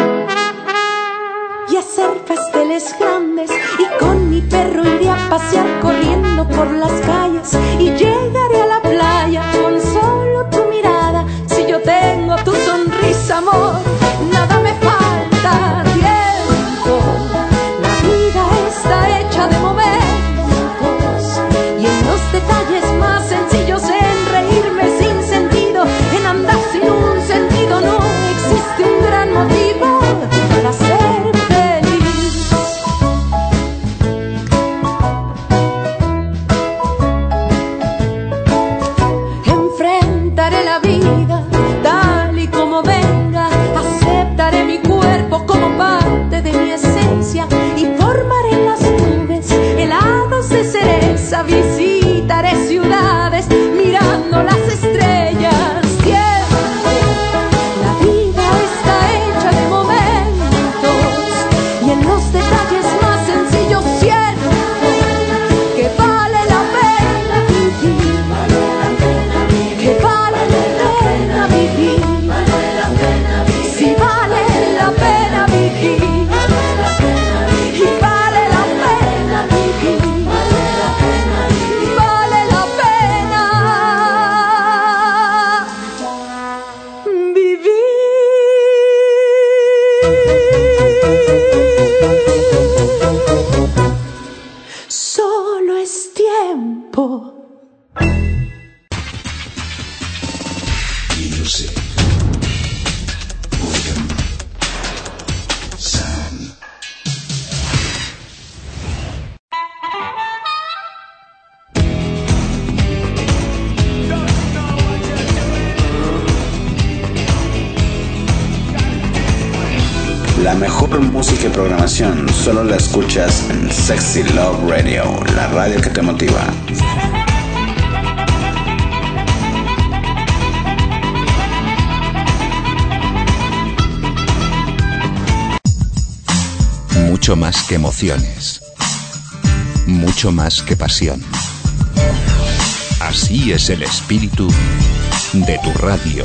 Speaker 8: y hacer pasteles grandes y con mi perro iré a pasear corriendo por las calles y llegaré a la playa con solo tu mirada, si yo tengo tu sonrisa amor, nada me falta, tiempo. La vida está hecha de momentos y en los detalles más sencillos, en reírme sin sentido, en andar sin un sentido, no existe un gran motivo para ser feliz. Enfrentaré la vida tal y como venga, aceptaré mi cuerpo como parte de mi esencia y formaré en las nubes helados de cereza, visitaré ciudades mirando las estrellas, tiempo. La vida está hecha de momentos y en los detalles más sencillos siento que vale la pena vivir, que vale la pena vivir, si vale la pena vivir, y vale la pena vivir, vale la pena vivir. Solo es tiempo.
Speaker 2: Music. Rhythm. Sound. La mejor música y programación solo la escuchas en Sexy Love Radio, la radio que te motiva.
Speaker 3: mucho más que emociones, mucho más que pasión. Así es el espíritu de tu radio.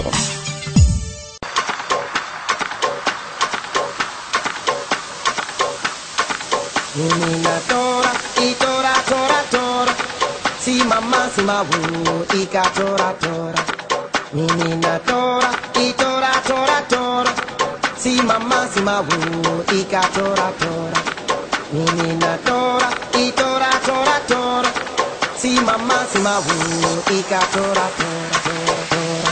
Speaker 7: Nina tora, y tora, tora, tora. Si mamá, si mabu, y ka tora, tora. Nina tora, y tora, tora, tora. Si mamá, si mabu, y ka tora, tora. Nina tora, y tora, tora, tora. Si mamá, si mabu, y ka tora, tora, tora,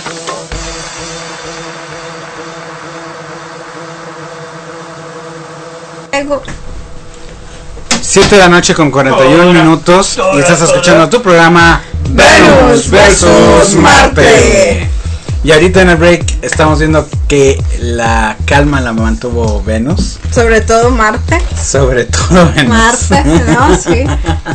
Speaker 5: Ego.
Speaker 1: 7 de la noche con 41 minutos y estás escuchando tu programa Venus vs Marte. Y ahorita en el break estamos viendo que la calma la mantuvo Venus.
Speaker 5: Sobre todo Marte.
Speaker 1: Sobre todo Venus.
Speaker 5: Marte, ¿no? Sí.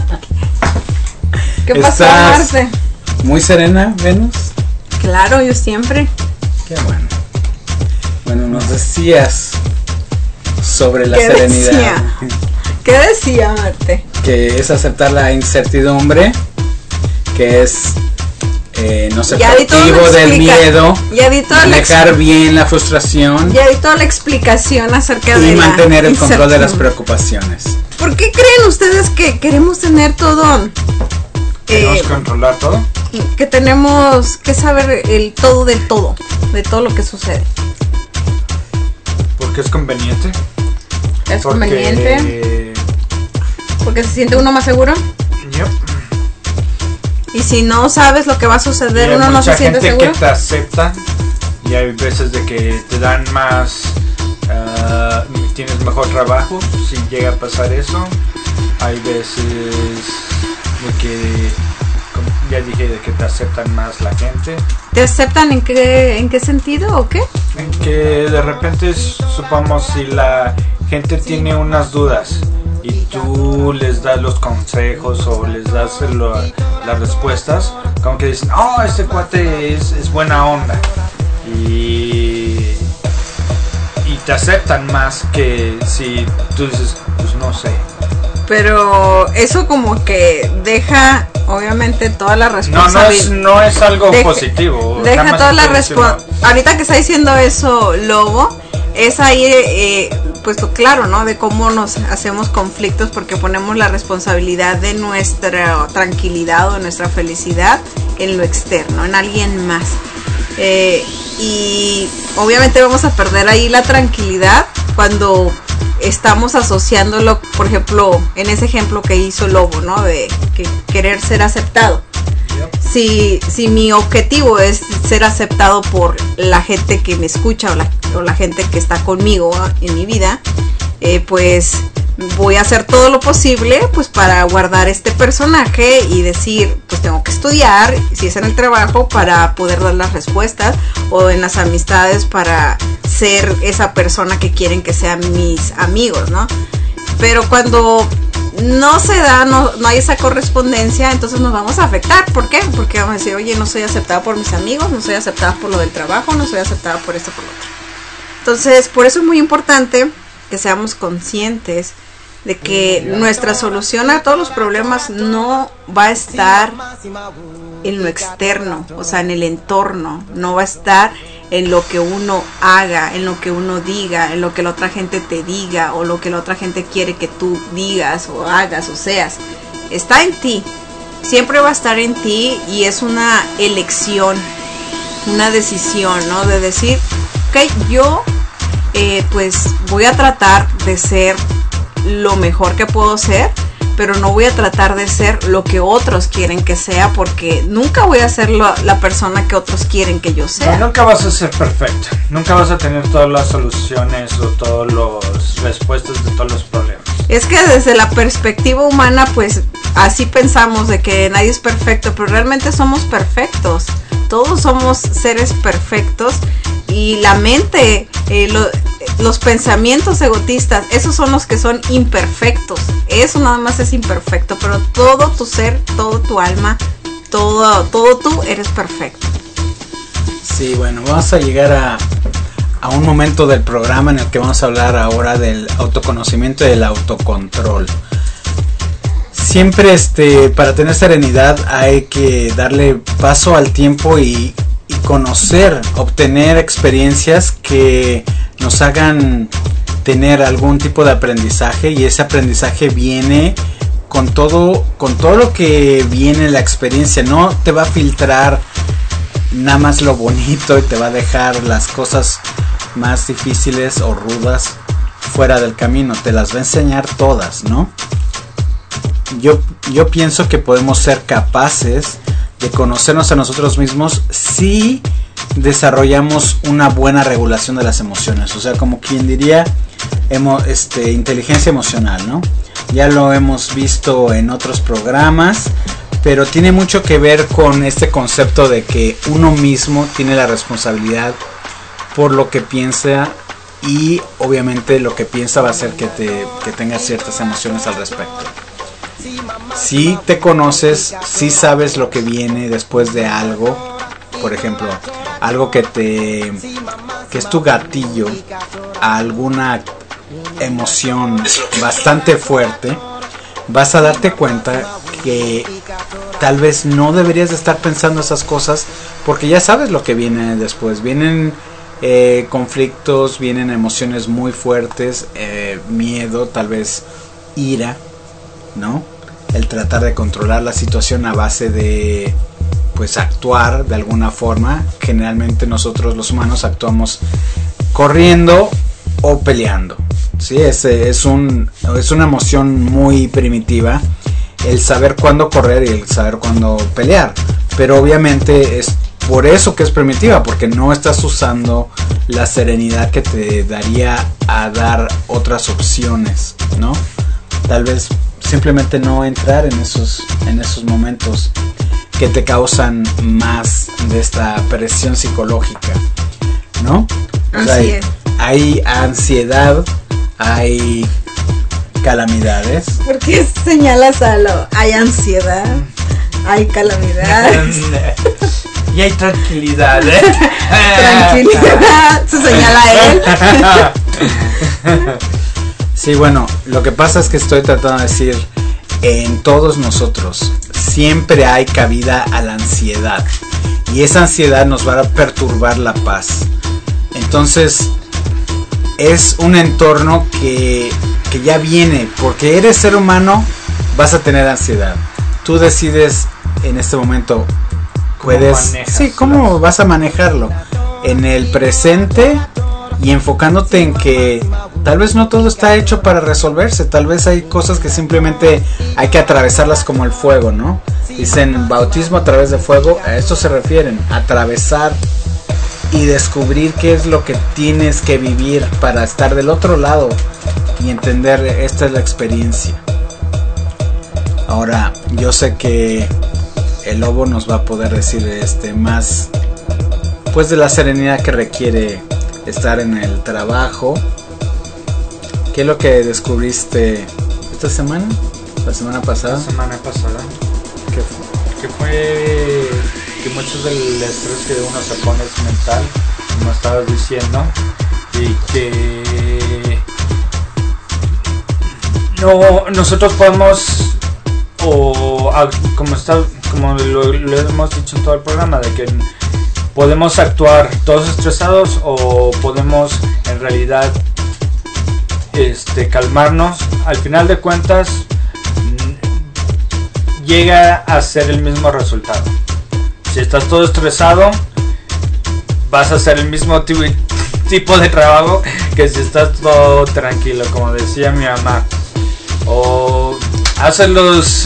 Speaker 5: ¿Qué pasó,
Speaker 1: ¿Estás
Speaker 5: Marte?
Speaker 1: muy serena, Venus?
Speaker 5: Claro, yo siempre.
Speaker 1: Qué bueno. Bueno, nos decías sobre la
Speaker 5: ¿Qué
Speaker 1: serenidad.
Speaker 5: decía? ¿Qué decía, Marte?
Speaker 1: Que es aceptar la incertidumbre, que es no ser
Speaker 5: Ya di todo
Speaker 1: cautivo
Speaker 5: lo
Speaker 1: del
Speaker 5: explica-
Speaker 1: miedo,
Speaker 5: ya di toda la
Speaker 1: manejar bien la frustración
Speaker 5: Ya di toda la explicación acerca
Speaker 1: y
Speaker 5: de
Speaker 1: mantener
Speaker 5: la
Speaker 1: el control de las
Speaker 5: incertidumbre.
Speaker 1: preocupaciones.
Speaker 5: ¿Por qué creen ustedes que queremos tener todo?
Speaker 6: ¿Queremos controlar todo?
Speaker 5: Que tenemos que saber el todo de todo lo que sucede.
Speaker 6: Porque es conveniente.
Speaker 5: Es
Speaker 6: Porque,
Speaker 5: conveniente, porque se siente uno más seguro.
Speaker 6: Yep.
Speaker 5: Y si no sabes lo que va a
Speaker 6: Y
Speaker 5: suceder,
Speaker 6: hay
Speaker 5: uno no
Speaker 6: mucha
Speaker 5: se siente
Speaker 6: gente
Speaker 5: seguro.
Speaker 6: que te acepta y hay veces de que te dan más, tienes mejor trabajo si llega a pasar eso. Hay veces de que, como ya dije, de que te aceptan más la gente.
Speaker 5: ¿Te aceptan en qué sentido o qué?
Speaker 6: En que de repente, supongamos, si la gente tiene unas dudas y tú les das los consejos o les das las respuestas, como que dicen, oh, este cuate es buena onda, y te aceptan más que si tú dices, pues no sé.
Speaker 5: Pero eso como que deja obviamente toda la responsabilidad.
Speaker 6: No es algo positivo.
Speaker 5: Deja
Speaker 6: nada más
Speaker 5: toda la
Speaker 6: estoy diciendo-
Speaker 5: responsabilidad. Ahorita que está diciendo eso Lobo, es ahí pues claro, ¿no? De cómo nos hacemos conflictos porque ponemos la responsabilidad de nuestra tranquilidad o de nuestra felicidad en lo externo, en alguien más. Y obviamente vamos a perder ahí la tranquilidad cuando estamos asociándolo, por ejemplo, en ese ejemplo que hizo Lobo, ¿no? De querer ser aceptado. Si mi objetivo es ser aceptado por la gente que me escucha o la gente que está conmigo en mi vida, pues voy a hacer todo lo posible pues para guardar este personaje y decir, pues tengo que estudiar, si es en el trabajo, para poder dar las respuestas, o en las amistades para ser esa persona que quieren que sean mis amigos, ¿no? Pero cuando no se da, no hay esa correspondencia, entonces nos vamos a afectar. ¿Por qué? Porque vamos a decir, oye, no soy aceptada por mis amigos, no soy aceptada por lo del trabajo, no soy aceptada por esto, por lo otro. Entonces, por eso es muy importante que seamos conscientes de que nuestra solución a todos los problemas no va a estar en lo externo, o sea, en el entorno, no va a estar en lo que uno haga, en lo que uno diga, en lo que la otra gente te diga o lo que la otra gente quiere que tú digas o hagas o seas. Está en ti, siempre va a estar en ti, y es una elección, una decisión, ¿no? De decir, ok, yo pues voy a tratar de ser lo mejor que puedo ser, pero no voy a tratar de ser lo que otros quieren que sea, porque nunca voy a ser la persona que otros quieren que yo sea.
Speaker 6: No, nunca vas a ser perfecto, nunca vas a tener todas las soluciones o todas las respuestas de todos los problemas.
Speaker 5: Es que desde la perspectiva humana, pues así pensamos de que nadie es perfecto, pero realmente somos perfectos. Todos somos seres perfectos, y la mente, los pensamientos egoístas, esos son los que son imperfectos. Eso nada más es imperfecto, pero todo tu ser, todo tu alma, todo tú eres perfecto.
Speaker 1: Sí, bueno, vamos a llegar a un momento del programa en el que vamos a hablar ahora del autoconocimiento y del autocontrol. Siempre para tener serenidad hay que darle paso al tiempo y conocer, obtener experiencias que nos hagan tener algún tipo de aprendizaje, y ese aprendizaje viene con todo lo que viene en la experiencia. No te va a filtrar nada más lo bonito y te va a dejar las cosas más difíciles o rudas fuera del camino, te las va a enseñar todas, ¿no? Yo pienso que podemos ser capaces de conocernos a nosotros mismos si desarrollamos una buena regulación de las emociones, o sea, como quien diría inteligencia emocional, ¿no? Ya lo hemos visto en otros programas, pero tiene mucho que ver con este concepto de que uno mismo tiene la responsabilidad por lo que piensa, y obviamente lo que piensa va a hacer que tengas ciertas emociones al respecto. Si te conoces, si sabes lo que viene después de algo, por ejemplo, algo que es tu gatillo a alguna emoción bastante fuerte, vas a darte cuenta que tal vez no deberías de estar pensando esas cosas, porque ya sabes lo que viene después. Vienen conflictos, vienen emociones muy fuertes, miedo, tal vez ira, ¿no? El tratar de controlar la situación a base de actuar de alguna forma. Generalmente nosotros los humanos actuamos corriendo o peleando, ¿sí? Es una emoción muy primitiva, el saber cuándo correr y el saber cuándo pelear, pero obviamente es por eso que es primitiva, porque no estás usando la serenidad que te daría a dar otras opciones, ¿no? Tal vez simplemente no entrar en esos momentos que te causan más de esta presión psicológica, ¿no? O sea, hay ansiedad, hay calamidades.
Speaker 5: ¿Por qué señalas hay ansiedad, hay calamidad?
Speaker 6: Y hay tranquilidad,
Speaker 5: Tranquilidad, se señala él.
Speaker 1: Sí, bueno, lo que pasa es que estoy tratando de decir, en todos nosotros siempre hay cabida a la ansiedad, y esa ansiedad nos va a perturbar la paz. Entonces es un entorno que ya viene, porque eres ser humano, vas a tener ansiedad. Tú decides en este momento, cómo vas a manejarlo en el presente, y enfocándote en que tal vez no todo está hecho para resolverse, tal vez hay cosas que simplemente hay que atravesarlas como el fuego, ¿no? Dicen bautismo a través de fuego, a esto se refieren, atravesar y descubrir qué es lo que tienes que vivir para estar del otro lado y entender esta es la experiencia. Ahora, yo sé que el lobo nos va a poder decir más pues de la serenidad que requiere estar en el trabajo. ¿Qué es lo que descubriste esta semana? ¿La semana pasada?
Speaker 6: La semana pasada.
Speaker 1: ¿Qué fue?
Speaker 6: Que fue que muchos del estrés que uno se pone es mental, como estabas diciendo, y que nosotros podemos, como lo hemos dicho en todo el programa, de que podemos actuar todos estresados o podemos en realidad calmarnos. Al final de cuentas llega a ser el mismo resultado. Si estás todo estresado, vas a hacer el mismo tipo de trabajo que si estás todo tranquilo, como decía mi mamá. O haces los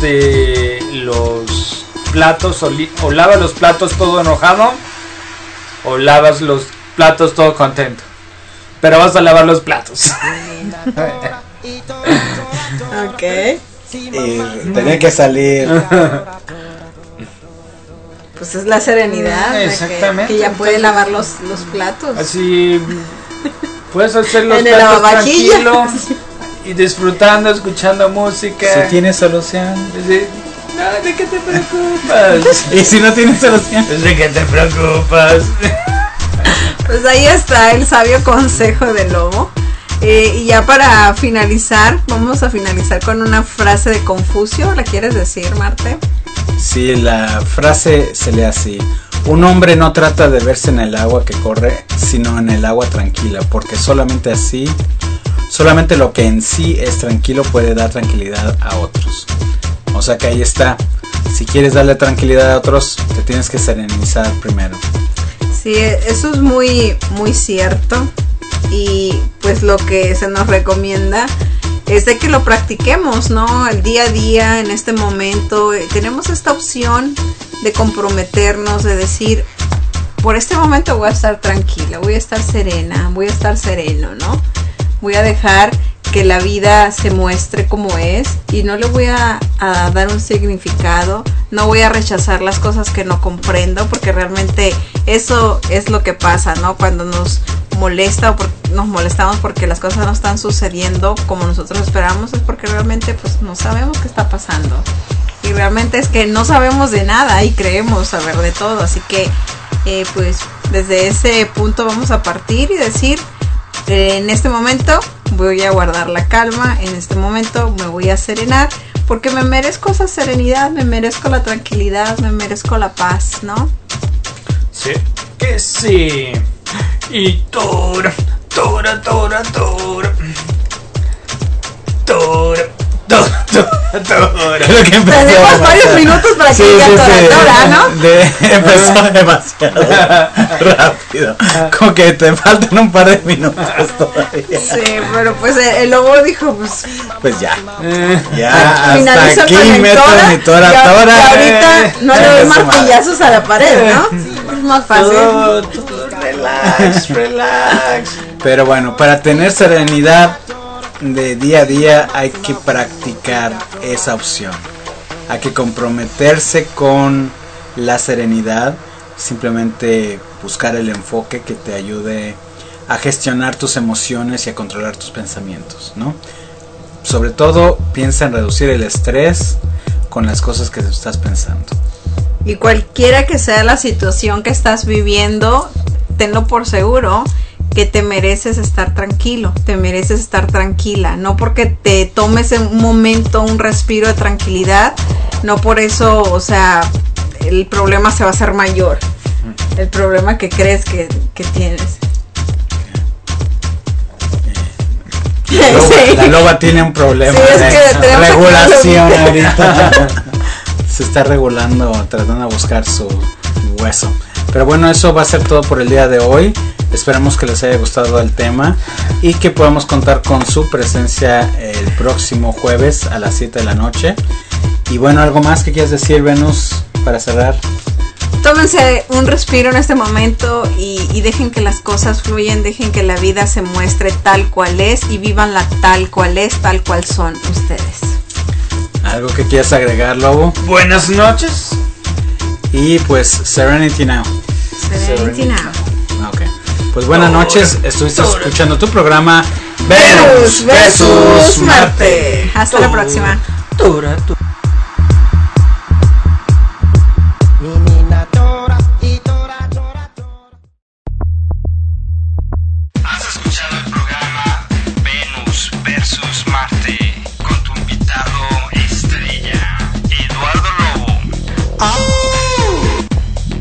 Speaker 6: platos o lavas los platos todo enojado, o lavas los platos todo contento, pero vas a lavar los platos.
Speaker 5: Ok.
Speaker 1: Y tenía que salir.
Speaker 5: Pues es la serenidad.
Speaker 6: Exactamente.
Speaker 5: Que ya puede lavar los platos.
Speaker 6: Así puedes hacer los
Speaker 5: en el
Speaker 6: platos
Speaker 5: lavavajillas.
Speaker 6: tranquilo y disfrutando, escuchando música.
Speaker 1: Si tienes solución.
Speaker 6: No, ¿de qué te preocupas?
Speaker 1: Y si no tienes solución,
Speaker 6: ¿De qué te preocupas?
Speaker 5: Pues ahí está el sabio consejo del lobo. Y ya para finalizar, vamos a finalizar con una frase de Confucio. ¿La quieres decir, Marte?
Speaker 1: Sí, la frase se lee así: un hombre no trata de verse en el agua que corre, sino en el agua tranquila, porque solamente lo que en sí es tranquilo puede dar tranquilidad a otros. O sea que ahí está. Si quieres darle tranquilidad a otros, te tienes que serenizar primero.
Speaker 5: Sí, eso es muy, muy cierto. Y pues lo que se nos recomienda es de que lo practiquemos, ¿no? El día a día, en este momento, tenemos esta opción de comprometernos, de decir, por este momento voy a estar tranquila, voy a estar serena, voy a estar sereno, ¿no? Voy a dejar que la vida se muestre como es y no le voy a dar un significado, no voy a rechazar las cosas que no comprendo, porque realmente eso es lo que pasa, ¿no? Cuando nos molesta o nos molestamos porque las cosas no están sucediendo como nosotros esperamos, es porque realmente pues no sabemos qué está pasando y realmente es que no sabemos de nada y creemos saber de todo, así que pues desde ese punto vamos a partir y decir, en este momento voy a guardar la calma, en este momento me voy a serenar porque me merezco esa serenidad, me merezco la tranquilidad, me merezco la paz, ¿no?
Speaker 6: Sí, que sí. Y tora.
Speaker 1: Creo que
Speaker 5: tenemos varios minutos para que diga tora, ¿no?
Speaker 1: Empezó demasiado rápido. Como que te faltan un par de minutos todavía.
Speaker 5: Sí, pero pues el lobo dijo,
Speaker 1: pues ya hasta
Speaker 5: finalizo
Speaker 1: aquí
Speaker 5: con
Speaker 1: meto mi tora.
Speaker 5: Y ahorita no le doy martillazos a la pared, ¿no? Es más fácil.
Speaker 1: Todo relax. Pero bueno, para tener serenidad de día a día hay que practicar esa opción. Hay que comprometerse con la serenidad, simplemente buscar el enfoque que te ayude a gestionar tus emociones y a controlar tus pensamientos, ¿no? Sobre todo piensa en reducir el estrés con las cosas que estás pensando.
Speaker 5: Y cualquiera que sea la situación que estás viviendo, tenlo por seguro que te mereces estar tranquilo, te mereces estar tranquila, no porque te tomes en un momento un respiro de tranquilidad, no por eso, o sea, el problema se va a hacer mayor, el problema que crees que tienes.
Speaker 1: La loba tiene un problema de regulación ahorita. Se está regulando, tratando de buscar su hueso. Pero bueno, eso va a ser todo por el día de hoy. Esperamos que les haya gustado el tema y que podamos contar con su presencia el próximo jueves a las 7 de la noche. Y bueno, ¿algo más que quieras decir, Venus, para cerrar?
Speaker 5: Tómense un respiro en este momento y dejen que las cosas fluyan, dejen que la vida se muestre tal cual es y vívanla tal cual es, tal cual son ustedes.
Speaker 1: ¿Algo que quieras agregar, Lobo?
Speaker 6: Buenas noches.
Speaker 1: Y pues, Serenity Now.
Speaker 5: Serenity Now.
Speaker 1: Ok. Pues buenas noches, estuviste escuchando tu programa Venus versus Marte.
Speaker 5: Hasta la próxima.